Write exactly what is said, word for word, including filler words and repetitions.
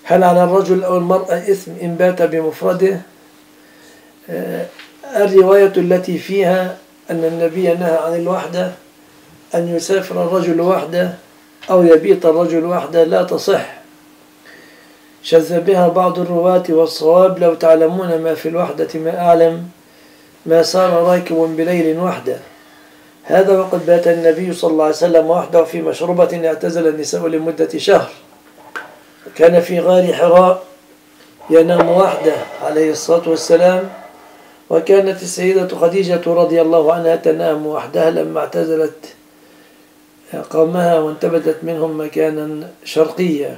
هل على الرجل أو المرأة إثم إن بات بمفرده؟ الرواية التي فيها أن النبي نهى عن الوحدة، أن يسافر الرجل وحده أو يبيت الرجل وحده، لا تصح، شذ بها بعض الرواة، والصواب لو تعلمون ما في الوحدة ما أعلم ما صار راكب بليل وحده. هذا وقد بات النبي صلى الله عليه وسلم وحده في مشربة اعتزل النساء لمدة شهر، كان في غار حراء ينام وحده عليه الصلاة والسلام، وكانت السيدة خديجة رضي الله عنها تنام وحدها لما اعتزلت قومها وانتبذت منهم مكانا شرقيا.